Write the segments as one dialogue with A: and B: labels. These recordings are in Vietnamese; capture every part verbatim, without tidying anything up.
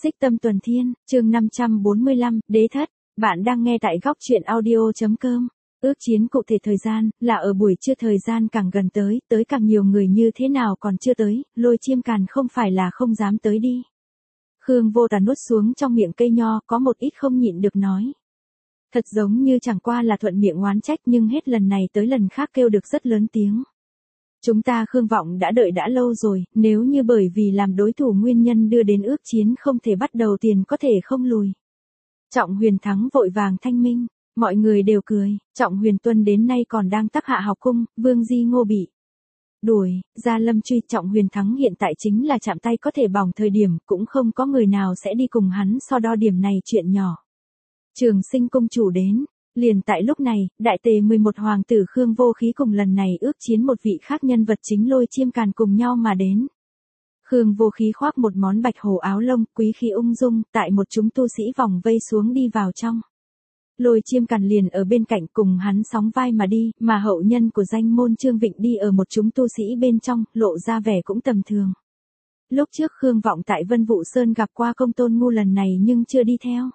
A: Xích Tâm Tuần Thiên, chương năm trăm bốn mươi lăm, Đế Thất. Bạn đang nghe tại góc truyện audio.com. Ước chiến cụ thể thời gian, là ở buổi trưa, thời gian càng gần tới, tới càng nhiều người như thế nào còn chưa tới, Lôi Chiêm Càn không phải là không dám tới đi. Khương Vô Tà nuốt xuống trong miệng cây nho, có một ít không nhịn được nói. Thật giống như chẳng qua là thuận miệng oán trách, nhưng hết lần này tới lần khác kêu được rất lớn tiếng. Chúng ta Khương Vọng đã đợi đã lâu rồi, nếu như bởi vì làm đối thủ nguyên nhân đưa đến ước chiến không thể bắt đầu tiền có thể không lùi. Trọng Huyền Thắng vội vàng thanh minh, mọi người đều cười, Trọng Huyền Tuân đến nay còn đang tác hạ học cung, Vương Di Ngô bị đuổi, ra lâm truy. Trọng Huyền Thắng hiện tại chính là chạm tay có thể bỏng thời điểm, cũng không có người nào sẽ đi cùng hắn so đo điểm này chuyện nhỏ. Trường Sinh cung chủ đến. Liền tại lúc này, đại tề mười một hoàng tử Khương Vô Khí cùng lần này ước chiến một vị khác nhân vật chính Lôi Chiêm Càn cùng nhau mà đến. Khương Vô Khí khoác một món bạch hổ áo lông, quý khí ung dung, tại một chúng tu sĩ vòng vây xuống đi vào trong. Lôi Chiêm Càn liền ở bên cạnh cùng hắn sóng vai mà đi, mà hậu nhân của danh môn Trương Vịnh đi ở một chúng tu sĩ bên trong, lộ ra vẻ cũng tầm thường. Lúc trước Khương Vọng tại Vân Vũ Sơn gặp qua Công Tôn Ngu lần này nhưng chưa đi theo.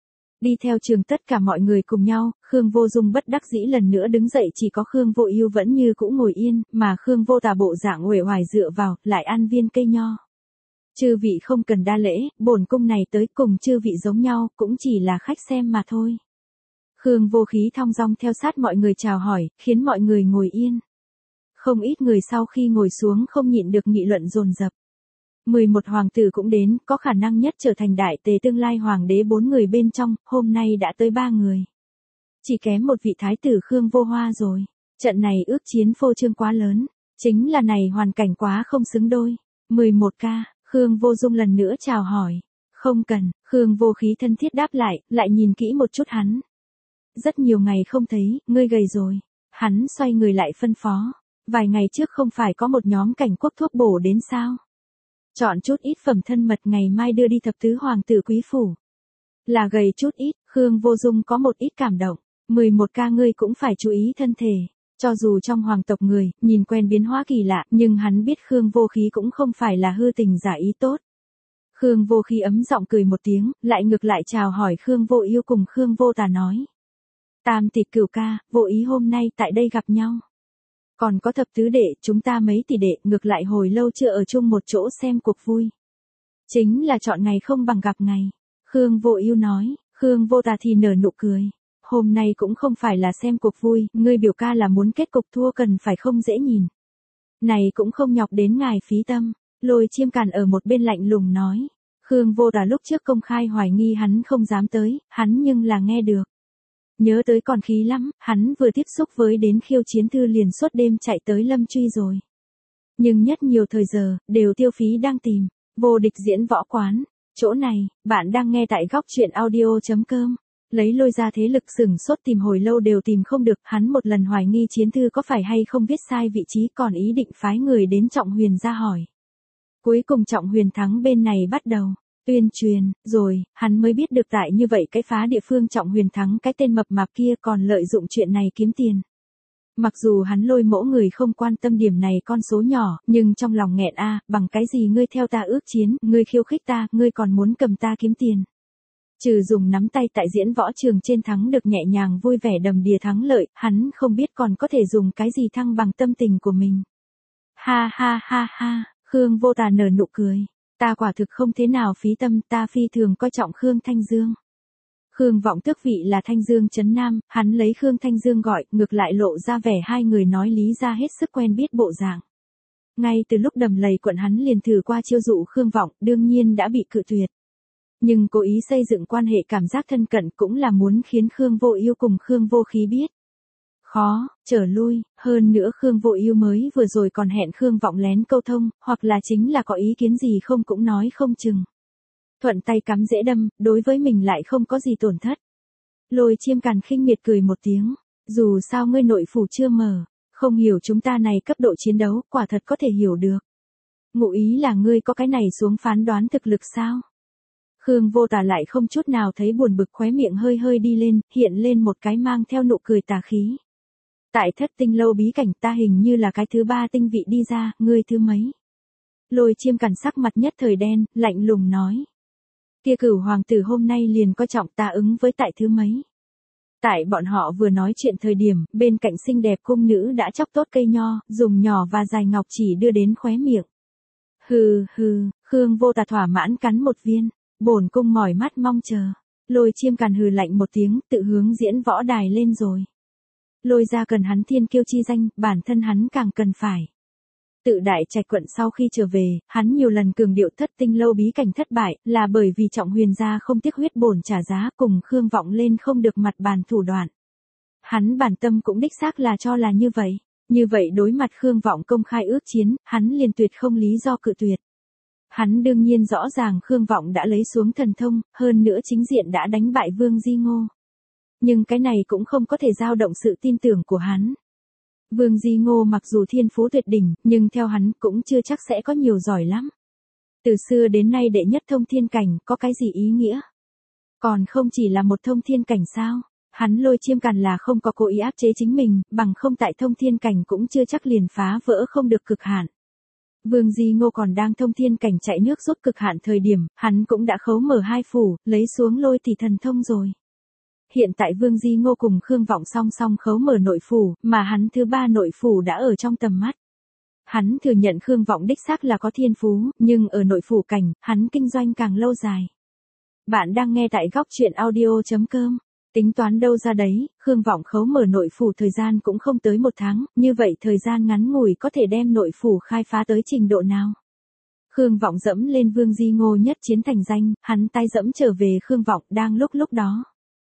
A: Đi theo trường tất cả mọi người cùng nhau, Khương Vô Dung bất đắc dĩ lần nữa đứng dậy, chỉ có Khương Vô Ưu vẫn như cũ ngồi yên, mà Khương Vô Tà bộ dạng uể oải dựa vào, lại ăn viên cây nho. Chư vị không cần đa lễ, bổn cung này tới cùng chư vị giống nhau, cũng chỉ là khách xem mà thôi. Khương Vô Khí thong dong theo sát mọi người chào hỏi, khiến mọi người ngồi yên. Không ít người sau khi ngồi xuống không nhịn được nghị luận dồn dập. mười một hoàng tử cũng đến, có khả năng nhất trở thành đại tề tương lai hoàng đế bốn người bên trong, hôm nay đã tới ba người. Chỉ kém một vị thái tử Khương Vô Hoa rồi. Trận này ước chiến phô trương quá lớn, chính là này hoàn cảnh quá không xứng đôi. mười một ca, Khương Vô Dung lần nữa chào hỏi. Không cần, Khương Vô Khí thân thiết đáp lại, lại nhìn kỹ một chút hắn. Rất nhiều ngày không thấy, ngươi gầy rồi. Hắn xoay người lại phân phó. Vài ngày trước không phải có một nhóm cảnh quốc thuốc bổ đến sao? Chọn chút ít phẩm thân mật ngày mai đưa đi thập tứ hoàng tử quý phủ. Là gầy chút ít, Khương Vô Dung có một ít cảm động. mười một ca ngươi cũng phải chú ý thân thể. Cho dù trong hoàng tộc người, nhìn quen biến hóa kỳ lạ, nhưng hắn biết Khương Vô Khí cũng không phải là hư tình giả ý tốt. Khương Vô Khí ấm giọng cười một tiếng, lại ngược lại chào hỏi Khương Vô Ưu cùng Khương Vô Tà nói. Tam tỷ cửu ca, Vô Ý hôm nay tại đây gặp nhau. Còn có thập tứ đệ, chúng ta mấy tỷ đệ, ngược lại hồi lâu chưa ở chung một chỗ xem cuộc vui. Chính là chọn ngày không bằng gặp ngày. Khương Vô Ưu nói, Khương Vô Tà thì nở nụ cười. Hôm nay cũng không phải là xem cuộc vui, ngươi biểu ca là muốn kết cục thua cần phải không dễ nhìn. Này cũng không nhọc đến ngài phí tâm. Lôi Chiêm Càn ở một bên lạnh lùng nói. Khương Vô Tà lúc trước công khai hoài nghi hắn không dám tới, hắn nhưng là nghe được. Nhớ tới còn khí lắm, hắn vừa tiếp xúc với đến khiêu chiến thư liền suốt đêm chạy tới lâm truy rồi. Nhưng nhất nhiều thời giờ, đều tiêu phí đang tìm, vô địch diễn võ quán. Chỗ này, bạn đang nghe tại góc truyện audio.com. Lấy Lôi ra thế lực sửng sốt tìm hồi lâu đều tìm không được, hắn một lần hoài nghi chiến thư có phải hay không viết sai vị trí, còn ý định phái người đến Trọng Huyền ra hỏi. Cuối cùng Trọng Huyền Thắng bên này bắt đầu tuyên truyền, rồi, hắn mới biết được tại như vậy cái phá địa phương Trọng Huyền Thắng cái tên mập mạp kia còn lợi dụng chuyện này kiếm tiền. Mặc dù hắn Lôi mỗ người không quan tâm điểm này con số nhỏ, nhưng trong lòng nghẹn a, bằng cái gì ngươi theo ta ước chiến, ngươi khiêu khích ta, ngươi còn muốn cầm ta kiếm tiền. Trừ dùng nắm tay tại diễn võ trường trên thắng được nhẹ nhàng vui vẻ đầm đìa thắng lợi, hắn không biết còn có thể dùng cái gì thăng bằng tâm tình của mình. Ha ha ha ha, Khương Vô Tà nở nụ cười. Ta quả thực không thế nào phí tâm, ta phi thường coi trọng Khương Thanh Dương. Khương Vọng tước vị là Thanh Dương trấn Nam, hắn lấy Khương Thanh Dương gọi, ngược lại lộ ra vẻ hai người nói lý ra hết sức quen biết bộ dạng. Ngay từ lúc đầm lầy quận hắn liền thử qua chiêu dụ Khương Vọng, đương nhiên đã bị cự tuyệt. Nhưng cố ý xây dựng quan hệ cảm giác thân cận cũng là muốn khiến Khương Vô Ưu cùng Khương Vô Khí biết. Khó, trở lui, hơn nữa Khương Vô Ưu mới vừa rồi còn hẹn Khương Vọng lén câu thông, hoặc là chính là có ý kiến gì không cũng nói không chừng. Thuận tay cắm dễ đâm, đối với mình lại không có gì tổn thất. Lôi Chiêm Càn khinh miệt cười một tiếng, dù sao ngươi nội phủ chưa mở, không hiểu chúng ta này cấp độ chiến đấu, quả thật có thể hiểu được. Ngụ ý là ngươi có cái này xuống phán đoán thực lực sao? Khương Vô Tà lại không chút nào thấy buồn bực, khóe miệng hơi hơi đi lên, hiện lên một cái mang theo nụ cười tà khí. Tại Thất Tinh lâu bí cảnh ta hình như là cái thứ ba tinh vị đi ra, ngươi thứ mấy? Lôi Chiêm Càn sắc mặt nhất thời đen, lạnh lùng nói. Kia Cửu hoàng tử hôm nay liền coi trọng ta ứng với tại thứ mấy. Tại bọn họ vừa nói chuyện thời điểm, bên cạnh xinh đẹp cung nữ đã chóc tốt cây nho, dùng nhỏ và dài ngọc chỉ đưa đến khóe miệng. Hừ hừ, Khương Vô Tà thỏa mãn cắn một viên, bổn cung mỏi mắt mong chờ. Lôi Chiêm Càn hừ lạnh một tiếng, tự hướng diễn võ đài lên rồi. Lôi ra cần hắn thiên kiêu chi danh, bản thân hắn càng cần phải. Tự Đại Trạch quận sau khi trở về, hắn nhiều lần cường điệu Thất Tinh lâu bí cảnh thất bại, là bởi vì Trọng Huyền gia không tiếc huyết bổn trả giá, cùng Khương Vọng lên không được mặt bàn thủ đoạn. Hắn bản tâm cũng đích xác là cho là như vậy. Như vậy đối mặt Khương Vọng công khai ước chiến, hắn liền tuyệt không lý do cự tuyệt. Hắn đương nhiên rõ ràng Khương Vọng đã lấy xuống thần thông, hơn nữa chính diện đã đánh bại Vương Di Ngô. Nhưng cái này cũng không có thể dao động sự tin tưởng của hắn. Vương Di Ngô mặc dù thiên phú tuyệt đỉnh, nhưng theo hắn cũng chưa chắc sẽ có nhiều giỏi lắm. Từ xưa đến nay đệ nhất thông thiên cảnh có cái gì ý nghĩa? Còn không chỉ là một thông thiên cảnh sao? Hắn Lôi Chiêm Càn là không có cố ý áp chế chính mình, bằng không tại thông thiên cảnh cũng chưa chắc liền phá vỡ không được cực hạn. Vương Di Ngô còn đang thông thiên cảnh chạy nước rút cực hạn thời điểm, hắn cũng đã khấu mở hai phủ, lấy xuống lôi tỷ thần thông rồi. Hiện tại Vương Di Ngô cùng Khương Vọng song song khấu mở nội phủ, mà hắn thứ ba nội phủ đã ở trong tầm mắt. Hắn thừa nhận Khương Vọng đích xác là có thiên phú, nhưng ở nội phủ cảnh, hắn kinh doanh càng lâu dài. Bạn đang nghe tại góc truyện audio chấm com. Tính toán đâu ra đấy, Khương Vọng khấu mở nội phủ thời gian cũng không tới một tháng, như vậy thời gian ngắn ngủi có thể đem nội phủ khai phá tới trình độ nào. Khương Vọng dẫm lên Vương Di Ngô nhất chiến thành danh, hắn tay dẫm trở về Khương Vọng đang lúc lúc đó.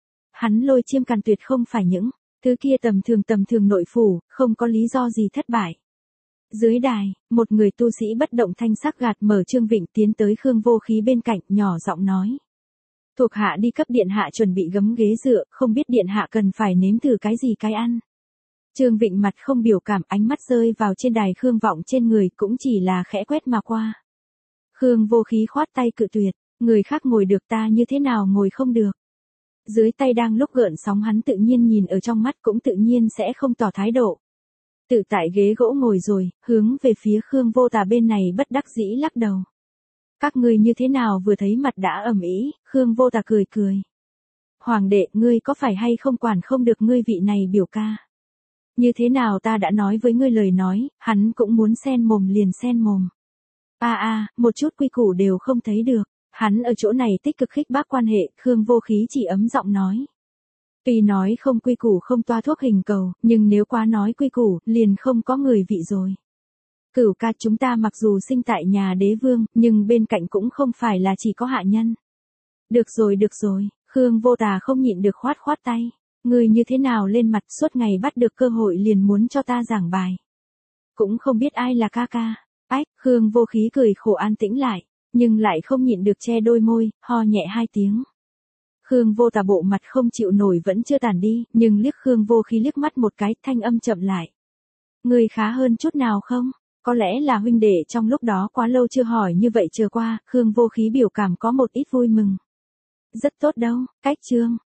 A: Hắn Lôi Chiêm Càn tuyệt không phải những thứ kia tầm thường tầm thường nội phủ, không có lý do gì thất bại. Dưới đài, một người tu sĩ bất động thanh sắc gạt mở Trương Vịnh tiến tới Khương Vô Khí bên cạnh, nhỏ giọng nói. Thuộc hạ đi cấp điện hạ chuẩn bị gấm ghế dựa, không biết điện hạ cần phải nếm thử cái gì cái ăn. Trương Vịnh mặt không biểu cảm, ánh mắt rơi vào trên đài Khương Vọng trên người cũng chỉ là khẽ quét mà qua. Khương Vô Khí khoát tay cự tuyệt, người khác ngồi được ta như thế nào ngồi không được. Dưới tay đang lúc gợn sóng hắn tự nhiên nhìn ở trong mắt cũng tự nhiên sẽ không tỏ thái độ. Tự tại ghế gỗ ngồi rồi, hướng về phía Khương Vô Tà bên này bất đắc dĩ lắc đầu. Các ngươi như thế nào vừa thấy mặt đã ầm ĩ, Khương Vô Tà cười cười. Hoàng đệ, ngươi có phải hay không quản không được ngươi vị này biểu ca? Như thế nào ta đã nói với ngươi lời nói, hắn cũng muốn xen mồm liền xen mồm. A a, một chút quy củ đều không thấy được. Hắn ở chỗ này tích cực khích bác quan hệ, Khương Vô Khí chỉ ấm giọng nói. Tuy nói không quy củ không toa thuốc hình cầu, nhưng nếu quá nói quy củ, liền không có người vị rồi. Cửu ca, chúng ta mặc dù sinh tại nhà đế vương, nhưng bên cạnh cũng không phải là chỉ có hạ nhân. Được rồi được rồi, Khương Vô Tà không nhịn được khoát khoát tay. Người như thế nào lên mặt suốt ngày bắt được cơ hội liền muốn cho ta giảng bài. Cũng không biết ai là ca ca. Ách, Khương Vô Khí cười khổ an tĩnh lại, nhưng lại không nhịn được che đôi môi, ho nhẹ hai tiếng. Khương Vô Tà bộ mặt không chịu nổi vẫn chưa tàn đi, nhưng liếc Khương Vô Khí liếc mắt một cái, thanh âm chậm lại. Người khá hơn chút nào không? Có lẽ là huynh đệ trong lúc đó quá lâu chưa hỏi như vậy chờ qua, Khương Vô Khí biểu cảm có một ít vui mừng. Rất tốt đâu, cách chương.